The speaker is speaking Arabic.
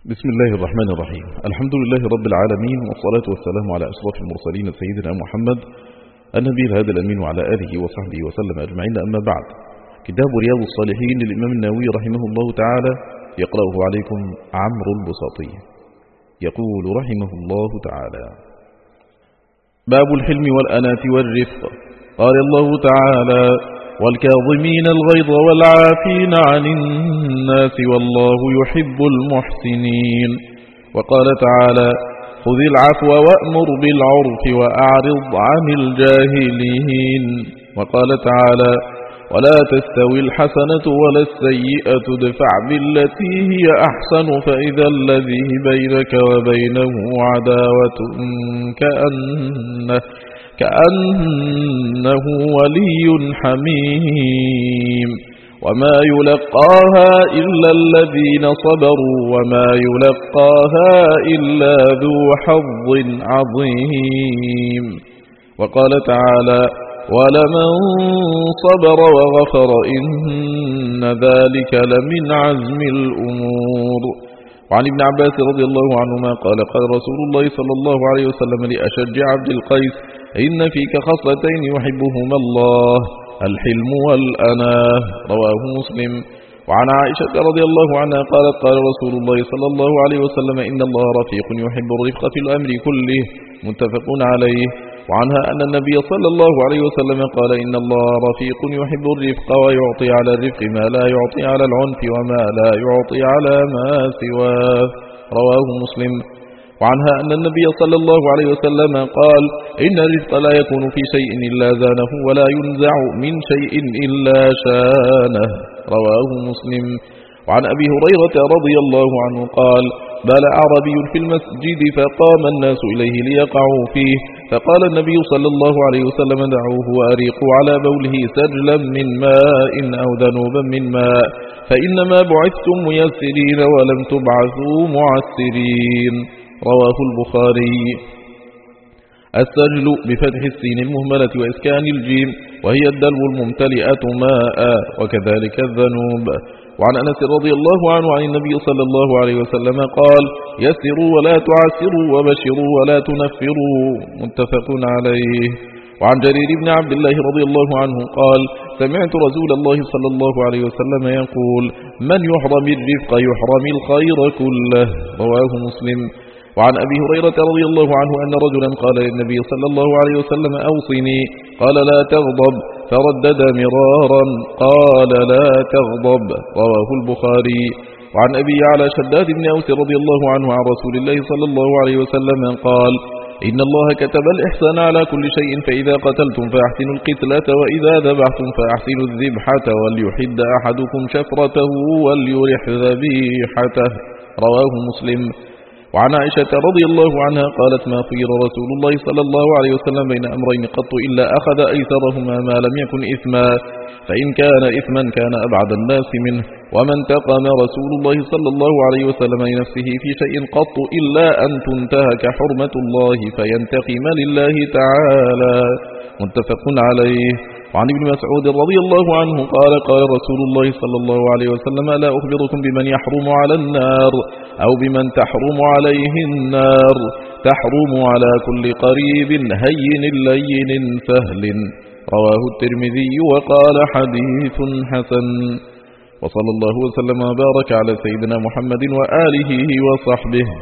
بسم الله الرحمن الرحيم. الحمد لله رب العالمين، والصلاة والسلام على أشرف المرسلين سيدنا محمد النبي الهادي الأمين وعلى آله وصحبه وسلم أجمعين. أما بعد، كتاب رياض الصالحين للإمام النووي رحمه الله تعالى يقرأه عليكم عمرو البساطي. يقول رحمه الله تعالى: باب الحلم والأناة والرفق. قال الله تعالى: والكاظمين الغيظ والعافين عن الناس والله يحب المحسنين. وقال تعالى: خذ العفو وأمر بالعرف وأعرض عن الجاهلين. وقال تعالى: ولا تستوي الحسنة ولا السيئة ادفع بالتي هي أحسن فإذا الذي بينك وبينه عداوة كأنه ولي حميم. وما يلقاها إلا الذين صبروا وما يلقاها إلا ذو حظ عظيم. وقال تعالى: ولمن صبر وغفر إن ذلك لمن عزم الأمور. وعن ابن عباس رضي الله عنهما قال: قال رسول الله صلى الله عليه وسلم لأشج عبد القيس: إن فيك خصلتين يحبهما الله، الحلم والأناه. رواه مسلم. وعن عائشة رضي الله عنها قالت: قال رسول الله صلى الله عليه وسلم: إن الله رفيق يحب الرفق في الأمر كله. متفق عليه. وعنها أن النبي صلى الله عليه وسلم قال: إن الله رفيق يحب الرفق ويعطي على الرفق ما لا يعطي على العنف وما لا يعطي على ما سواه. رواه مسلم. وعنها أن النبي صلى الله عليه وسلم قال: إن الرفق لا يكون في شيء إلا زانه ولا ينزع من شيء إلا شانه. رواه مسلم. وعن أبي هريرة رضي الله عنه قال: بال أعرابي في المسجد فقام الناس إليه ليقعوا فيه، فقال النبي صلى الله عليه وسلم: دعوه وأريقوا على بوله سجلا من ماء أو ذنوبا من ماء، فإنما بعثتم ميسرين ولم تبعثوا معسرين. رواه البخاري. السجل بفتح السين المهملة وإسكان الجيم، وهي الدلو الممتلئة ماء، وكذلك الذنوب. وعن أنس رضي الله عنه عن النبي صلى الله عليه وسلم قال: يسروا ولا تعسروا وبشروا ولا تنفروا. متفق عليه. وعن جرير بن عبد الله رضي الله عنه قال: سمعت رسول الله صلى الله عليه وسلم يقول: من يحرم الرفق يحرم الخير كله. رواه مسلم. وعن أبي هريرة رضي الله عنه أن رجلا قال للنبي صلى الله عليه وسلم: أوصني. قال: لا تغضب. فردد مرارا: قال: لا تغضب. رواه البخاري. وعن أبي على شداد بن أوس رضي الله عنه عن رسول الله صلى الله عليه وسلم قال: إن الله كتب الإحسان على كل شيء، فإذا قتلتم فأحسنوا القتلة، وإذا ذبحتم فأحسنوا الذبحة، وليحد أحدكم شفرته وليرح ذبيحته. رواه مسلم. وعن عائشة رضي الله عنها قالت: ما خير رسول الله صلى الله عليه وسلم بين أمرين قط إلا أخذ أيسرهما ما لم يكن إثما، فإن كان إثما كان أبعد الناس منه. وما انتقم رسول الله صلى الله عليه وسلم لنفسه في شيء قط إلا أن تنتهك حرمة الله فينتقم لله تعالى. متفق عليه. وعن ابن مسعود رضي الله عنه قال: قال رسول الله صلى الله عليه وسلم: لا أخبركم بمن يحرم على النار أو بمن تحرم عليه النار؟ تحرم على كل قريب هين لين سهل. رواه الترمذي وقال: حديث حسن. وصلى الله وسلم وبارك على سيدنا محمد وآله وصحبه.